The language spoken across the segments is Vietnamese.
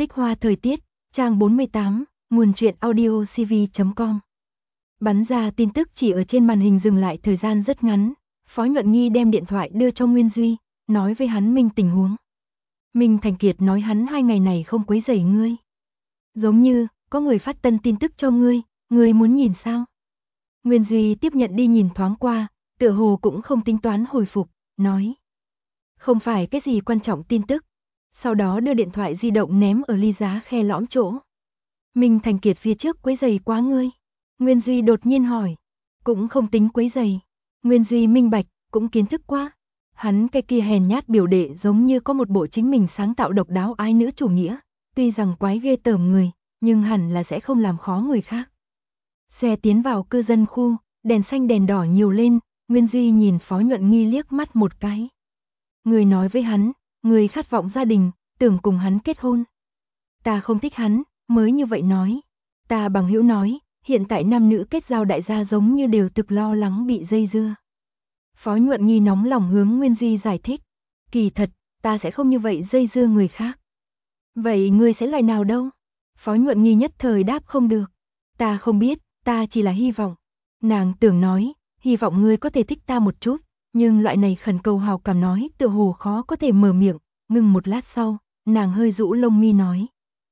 Tích hoa thời tiết, trang 48, nguồn truyện audio cv.com. Bắn ra tin tức chỉ ở trên màn hình dừng lại thời gian rất ngắn, Phó Nhuận Nghi đem điện thoại đưa cho Nguyên Duy, nói với hắn Minh tình huống. Minh Thành Kiệt nói hắn 2 ngày này không quấy rầy ngươi. Giống như, có người phát tân tin tức cho ngươi muốn nhìn sao? Nguyên Duy tiếp nhận đi nhìn thoáng qua, tựa hồ cũng không tính toán hồi phục, nói. Không phải cái gì quan trọng tin tức. Sau đó đưa điện thoại di động ném ở ly giá khe lõm chỗ. Minh Thành Kiệt phía trước quấy rầy quá ngươi. Nguyên Duy đột nhiên hỏi. Cũng không tính quấy rầy. Nguyên Duy minh bạch, cũng kiến thức quá. Hắn cái kia hèn nhát biểu đệ giống như có một bộ chính mình sáng tạo độc đáo ái nữ chủ nghĩa. Tuy rằng quái ghê tởm người, nhưng hẳn là sẽ không làm khó người khác. Xe tiến vào cư dân khu, đèn xanh đèn đỏ nhiều lên, Nguyên Duy nhìn Phó Nhuận Nghi liếc mắt một cái. Người nói với hắn, người khát vọng gia đình, tưởng cùng hắn kết hôn. Ta không thích hắn, mới như vậy nói. Ta bằng hữu nói, hiện tại nam nữ kết giao đại gia giống như đều thực lo lắng bị dây dưa. Phó Nhuận Nghi nóng lòng hướng Nguyên Duy giải thích. Kỳ thật, ta sẽ không như vậy dây dưa người khác. Vậy ngươi sẽ loại nào đâu? Phó Nhuận Nghi nhất thời đáp không được. Ta không biết, ta chỉ là hy vọng. Nàng tưởng nói, hy vọng ngươi có thể thích ta một chút. Nhưng loại này khẩn cầu hào cảm nói tựa hồ khó có thể mở miệng, ngừng một lát sau, nàng hơi rũ lông mi nói.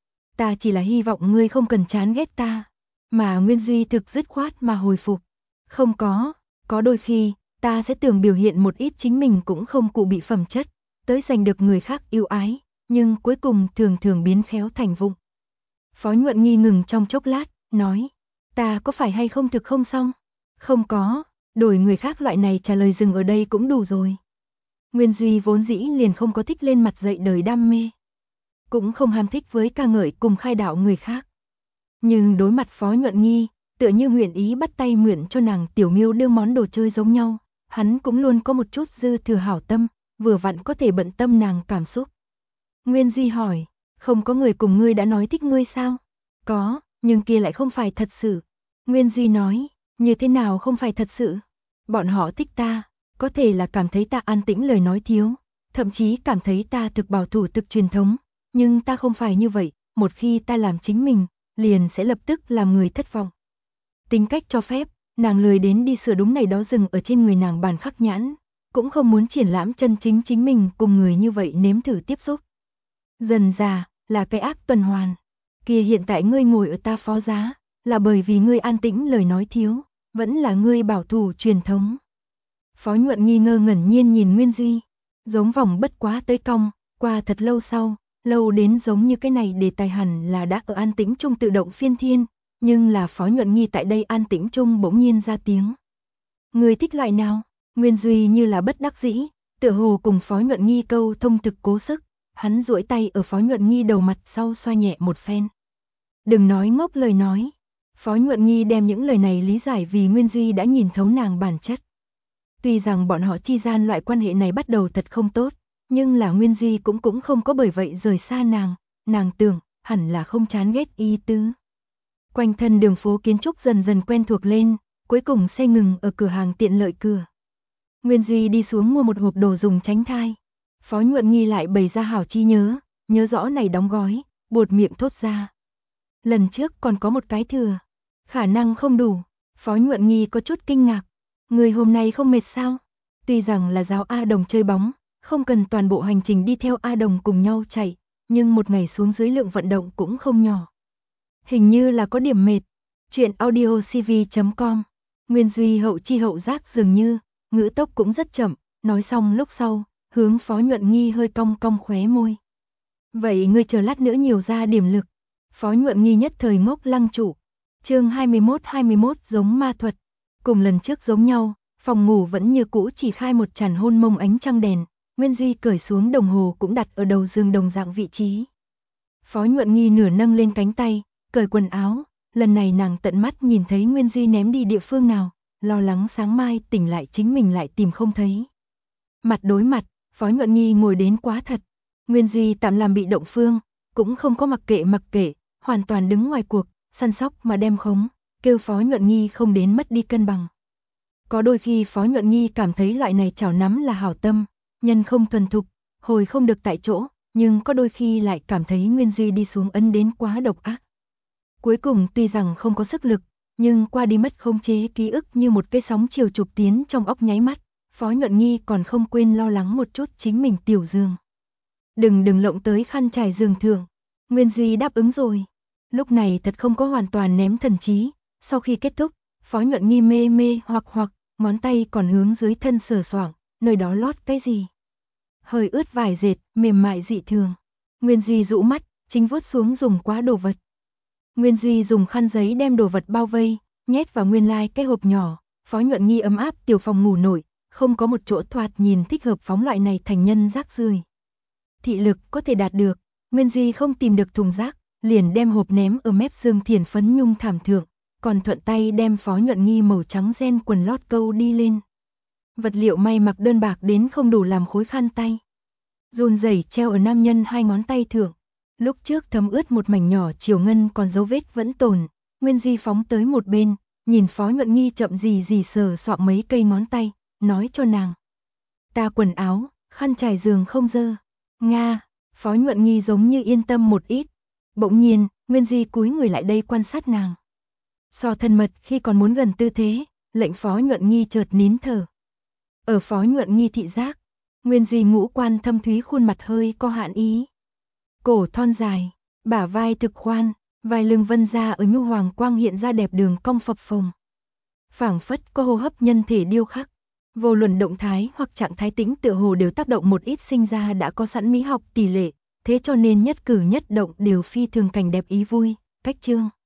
Ta chỉ là hy vọng ngươi không cần chán ghét ta, mà Nguyên Duy thực dứt khoát mà hồi phục. Không có đôi khi, ta sẽ tưởng biểu hiện một ít chính mình cũng không cụ bị phẩm chất, tới giành được người khác yêu ái, nhưng cuối cùng thường biến khéo thành vụng. Phó Nhuận Nghi ngừng trong chốc lát, nói, ta có phải hay không thực không xong? Không có. Đổi người khác loại này trả lời dừng ở đây cũng đủ rồi. Nguyên Duy vốn dĩ liền không có thích lên mặt dạy đời đam mê. Cũng không ham thích với ca ngợi cùng khai đạo người khác. Nhưng đối mặt Phó Nhuận Nghi, tựa như nguyện ý bắt tay mượn cho nàng tiểu miêu đưa món đồ chơi giống nhau, hắn cũng luôn có một chút dư thừa hảo tâm, vừa vặn có thể bận tâm nàng cảm xúc. Nguyên Duy hỏi, không có người cùng ngươi đã nói thích ngươi sao? Có, nhưng kia lại không phải thật sự. Nguyên Duy nói, như thế nào không phải thật sự? Bọn họ thích ta, có thể là cảm thấy ta an tĩnh lời nói thiếu, thậm chí cảm thấy ta thực bảo thủ thực truyền thống, nhưng ta không phải như vậy, một khi ta làm chính mình, liền sẽ lập tức làm người thất vọng. Tính cách cho phép, nàng lười đến đi sửa đúng này đó dừng ở trên người nàng bàn khắc nhãn, cũng không muốn triển lãm chân chính mình cùng người như vậy nếm thử tiếp xúc. Dần già, là cái ác tuần hoàn. Kia hiện tại ngươi ngồi ở ta phó giá, là bởi vì ngươi an tĩnh lời nói thiếu, vẫn là ngươi bảo thủ truyền thống. Phó Nhuận Nghi ngơ ngẩn nhiên nhìn Nguyên Duy, giống vòng bất quá tới cong, qua thật lâu sau, lâu đến giống như cái này đề tài hẳn là đã ở an tĩnh trung tự động phiên thiên, nhưng là Phó Nhuận Nghi tại đây an tĩnh trung bỗng nhiên ra tiếng. Ngươi thích loại nào? Nguyên Duy như là bất đắc dĩ, tựa hồ cùng Phó Nhuận Nghi câu thông thực cố sức, hắn duỗi tay ở Phó Nhuận Nghi đầu mặt sau xoa nhẹ một phen. Đừng nói ngốc lời nói. Phó Nhuận Nghi đem những lời này lý giải vì Nguyên Duy đã nhìn thấu nàng bản chất. Tuy rằng bọn họ chi gian loại quan hệ này bắt đầu thật không tốt, nhưng là Nguyên Duy cũng không có bởi vậy rời xa nàng tưởng hẳn là không chán ghét y tứ. Quanh thân đường phố kiến trúc dần dần quen thuộc lên, cuối cùng xe ngừng ở cửa hàng tiện lợi cửa. Nguyên Duy đi xuống mua một hộp đồ dùng tránh thai. Phó Nhuận Nghi lại bày ra hảo chi nhớ rõ này đóng gói, buột miệng thốt ra. Lần trước còn có một cái thừa, khả năng không đủ. Phó Nhuận Nghi có chút kinh ngạc. Người hôm nay không mệt sao? Tuy rằng là giáo A Đồng chơi bóng, không cần toàn bộ hành trình đi theo A Đồng cùng nhau chạy, nhưng một ngày xuống dưới lượng vận động cũng không nhỏ. Hình như là có điểm mệt. Chuyện audio cv.com. Nguyên Duy hậu chi hậu giác dường như, ngữ tốc cũng rất chậm, nói xong lúc sau, hướng Phó Nhuận Nghi hơi cong cong khóe môi. Vậy ngươi chờ lát nữa nhiều ra điểm lực. Phó Nhuận Nghi nhất thời ngốc lăng trụ. Chương 21 giống ma thuật. Cùng lần trước giống nhau, phòng ngủ vẫn như cũ chỉ khai một chản hôn mông ánh trăng đèn, Nguyên Duy cởi xuống đồng hồ cũng đặt ở đầu giường đồng dạng vị trí. Phó Nhuận Nghi nửa nâng lên cánh tay, cởi quần áo, lần này nàng tận mắt nhìn thấy Nguyên Duy ném đi địa phương nào, lo lắng sáng mai tỉnh lại chính mình lại tìm không thấy. Mặt đối mặt, Phó Nhuận Nghi ngồi đến quá thật, Nguyên Duy tạm làm bị động phương, cũng không có mặc kệ, hoàn toàn đứng ngoài cuộc, săn sóc mà đem khống, kêu Phó Nhuận Nghi không đến mất đi cân bằng. Có đôi khi Phó Nhuận Nghi cảm thấy loại này chảo nắm là hảo tâm, nhân không thuần thục, hồi không được tại chỗ, nhưng có đôi khi lại cảm thấy Nguyên Duy đi xuống ấn đến quá độc ác. Cuối cùng tuy rằng không có sức lực, nhưng qua đi mất khống chế ký ức như một cái sóng chiều chụp tiến trong óc nháy mắt, Phó Nhuận Nghi còn không quên lo lắng một chút chính mình tiểu giường. Đừng lộng tới khăn trải giường thượng. Nguyên Duy đáp ứng rồi. Lúc này thật không có hoàn toàn ném thần trí, sau khi kết thúc, Phó Nhuận Nghi mê mê hoặc, ngón tay còn hướng dưới thân sờ soạng, nơi đó lót cái gì? Hơi ướt vải dệt, mềm mại dị thường. Nguyên Duy dụ mắt, chính vuốt xuống dùng quá đồ vật. Nguyên Duy dùng khăn giấy đem đồ vật bao vây, nhét vào nguyên lai cái hộp nhỏ, Phó Nhuận Nghi ấm áp tiểu phòng ngủ nổi, không có một chỗ thoạt nhìn thích hợp phóng loại này thành nhân rác rưởi. Thị lực có thể đạt được, Nguyên Duy không tìm được thùng rác, liền đem hộp ném ở mép giường thiền phấn nhung thảm thượng, còn thuận tay đem Phó Nhuận Nghi màu trắng ren quần lót câu đi lên. Vật liệu may mặc đơn bạc đến không đủ làm khối khăn tay. Run rẩy treo ở nam nhân hai ngón tay thượng. Lúc trước thấm ướt một mảnh nhỏ chiều ngân còn dấu vết vẫn tồn, Nguyên Duy phóng tới một bên, nhìn Phó Nhuận Nghi chậm gì sờ soạng mấy cây ngón tay, nói cho nàng. Ta quần áo, khăn trải giường không dơ. Nga, Phó Nhuận Nghi giống như yên tâm một ít. Bỗng nhiên, Nguyên Duy cúi người lại đây quan sát nàng. So thân mật khi còn muốn gần tư thế, lệnh Phó Nhuận Nghi chợt nín thở. Ở Phó Nhuận Nghi thị giác, Nguyên Duy ngũ quan thâm thúy khuôn mặt hơi có hạn ý. Cổ thon dài, bả vai thực khoan, vai lưng vân ra ở nhu hoàng quang hiện ra đẹp đường cong phập phồng. Phảng phất có hô hấp nhân thể điêu khắc, vô luận động thái hoặc trạng thái tĩnh tựa hồ đều tác động một ít sinh ra đã có sẵn mỹ học tỷ lệ, thế cho nên nhất cử nhất động đều phi thường cảnh đẹp ý vui, cách chương.